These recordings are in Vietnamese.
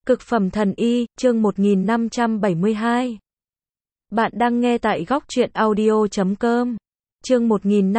Cực phẩm thần y, chương 1572. Bạn đang nghe tại góc truyện audio.com. Chương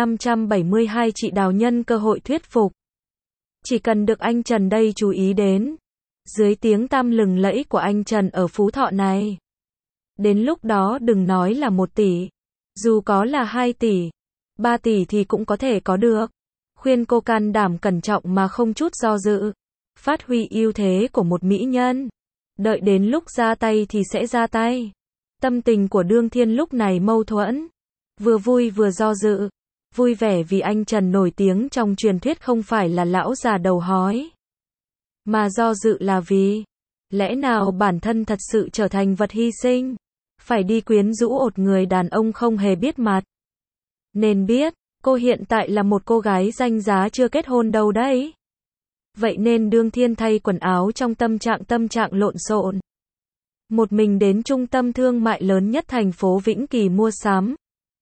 1572 chị đào nhân cơ hội thuyết phục. Chỉ cần được anh Trần đây chú ý đến. Dưới tiếng tăm lừng lẫy của anh Trần ở Phú Thọ này. Đến lúc đó đừng nói là 1 tỷ. Dù có là 2 tỷ, 3 tỷ thì cũng có thể có được. Khuyên cô can đảm cẩn trọng mà không chút do dự. Phát huy ưu thế của một mỹ nhân. Đợi đến lúc ra tay thì sẽ ra tay. Tâm tình của Đương Thiên lúc này mâu thuẫn. Vừa vui vừa do dự. Vui vẻ vì anh Trần nổi tiếng trong truyền thuyết không phải là lão già đầu hói. Mà do dự là vì, lẽ nào bản thân thật sự trở thành vật hy sinh? Phải đi quyến rũ một người đàn ông không hề biết mặt. Nên biết, cô hiện tại là một cô gái danh giá chưa kết hôn đâu đấy. Vậy nên Đương Thiên thay quần áo trong tâm trạng lộn xộn. Một mình đến trung tâm thương mại lớn nhất thành phố Vĩnh Kỳ mua sắm.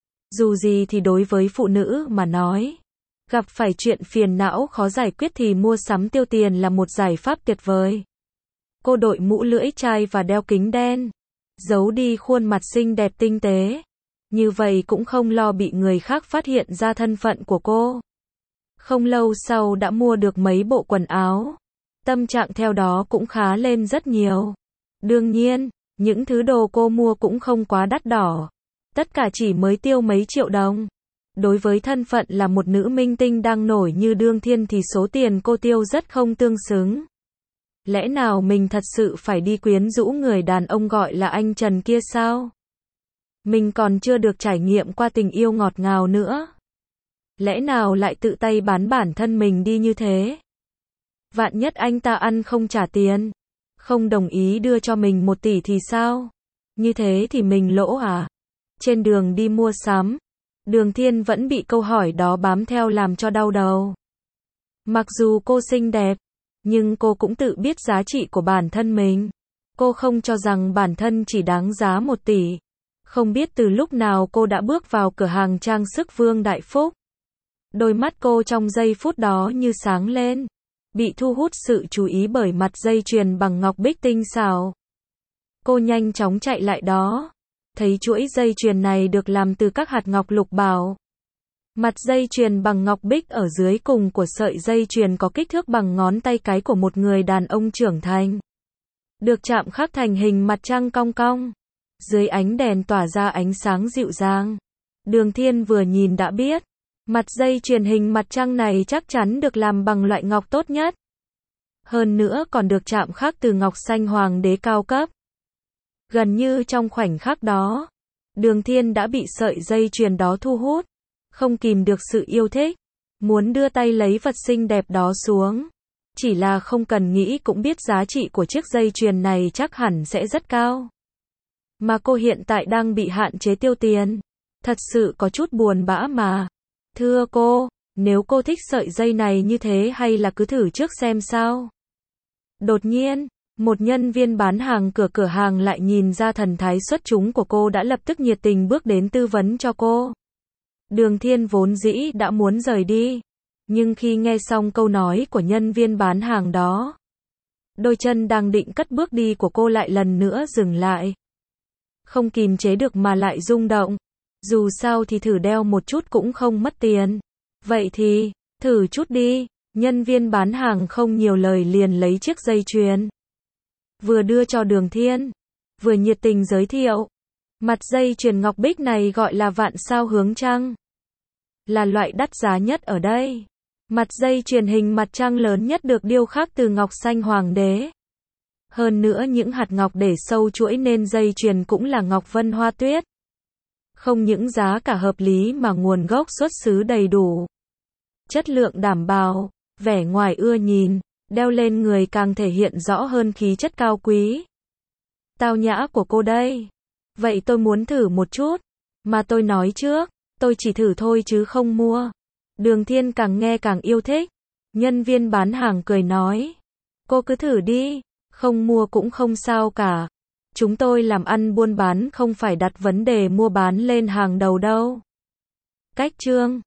Dù gì thì đối với phụ nữ mà nói, gặp phải chuyện phiền não khó giải quyết thì mua sắm tiêu tiền là một giải pháp tuyệt vời. Cô đội mũ lưỡi chai và đeo kính đen, giấu đi khuôn mặt xinh đẹp tinh tế. Như vậy cũng không lo bị người khác phát hiện ra thân phận của cô. Không lâu sau đã mua được mấy bộ quần áo. Tâm trạng theo đó cũng khá lên rất nhiều. Đương nhiên, những thứ đồ cô mua cũng không quá đắt đỏ. Tất cả chỉ mới tiêu mấy triệu đồng. Đối với thân phận là một nữ minh tinh đang nổi như Đương Thiên thì số tiền cô tiêu rất không tương xứng. Lẽ nào mình thật sự phải đi quyến rũ người đàn ông gọi là anh Trần kia sao? Mình còn chưa được trải nghiệm qua tình yêu ngọt ngào nữa. Lẽ nào lại tự tay bán bản thân mình đi như thế? Vạn nhất anh ta ăn không trả tiền, không đồng ý đưa cho mình 1 tỷ thì sao? Như thế thì mình lỗ à? Trên đường đi mua sắm, Đương Thiên vẫn bị câu hỏi đó bám theo làm cho đau đầu. Mặc dù cô xinh đẹp, nhưng cô cũng tự biết giá trị của bản thân mình. Cô không cho rằng bản thân chỉ đáng giá 1 tỷ. Không biết từ lúc nào cô đã bước vào cửa hàng trang sức Vương Đại Phúc. Đôi mắt cô trong giây phút đó như sáng lên, bị thu hút sự chú ý bởi mặt dây chuyền bằng ngọc bích tinh xảo. Cô nhanh chóng chạy lại đó, thấy chuỗi dây chuyền này được làm từ các hạt ngọc lục bảo. Mặt dây chuyền bằng ngọc bích ở dưới cùng của sợi dây chuyền có kích thước bằng ngón tay cái của một người đàn ông trưởng thành. Được chạm khắc thành hình mặt trăng cong cong. Dưới ánh đèn tỏa ra ánh sáng dịu dàng. Đương Thiên vừa nhìn đã biết. Mặt dây chuyền hình mặt trăng này chắc chắn được làm bằng loại ngọc tốt nhất. Hơn nữa còn được chạm khắc từ ngọc xanh hoàng đế cao cấp. Gần như trong khoảnh khắc đó, Đương Thiên đã bị sợi dây chuyền đó thu hút. Không kìm được sự yêu thích. Muốn đưa tay lấy vật xinh đẹp đó xuống. Chỉ là không cần nghĩ cũng biết giá trị của chiếc dây chuyền này chắc hẳn sẽ rất cao. Mà cô hiện tại đang bị hạn chế tiêu tiền. Thật sự có chút buồn bã mà. Thưa cô, nếu cô thích sợi dây này như thế hay là cứ thử trước xem sao? Đột nhiên, một nhân viên bán hàng cửa hàng lại nhìn ra thần thái xuất chúng của cô đã lập tức nhiệt tình bước đến tư vấn cho cô. Đương Thiên vốn dĩ đã muốn rời đi. Nhưng khi nghe xong câu nói của nhân viên bán hàng đó, đôi chân đang định cất bước đi của cô lại lần nữa dừng lại. Không kìm chế được mà lại rung động. Dù sao thì thử đeo một chút cũng không mất tiền. Vậy thì, thử chút đi. Nhân viên bán hàng không nhiều lời liền lấy chiếc dây chuyền. Vừa đưa cho Đương Thiên, vừa nhiệt tình giới thiệu. Mặt dây chuyền ngọc bích này gọi là vạn sao hướng trăng. Là loại đắt giá nhất ở đây. Mặt dây chuyền hình mặt trăng lớn nhất được điêu khắc từ ngọc xanh hoàng đế. Hơn nữa những hạt ngọc để sâu chuỗi nên dây chuyền cũng là ngọc vân hoa tuyết. Không những giá cả hợp lý mà nguồn gốc xuất xứ đầy đủ. Chất lượng đảm bảo, vẻ ngoài ưa nhìn, đeo lên người càng thể hiện rõ hơn khí chất cao quý. Tao nhã của cô đây. Vậy tôi muốn thử một chút. Mà tôi nói trước, tôi chỉ thử thôi chứ không mua. Đương Thiên càng nghe càng yêu thích. Nhân viên bán hàng cười nói. Cô cứ thử đi, không mua cũng không sao cả. Chúng tôi làm ăn buôn bán không phải đặt vấn đề mua bán lên hàng đầu đâu. Cách chương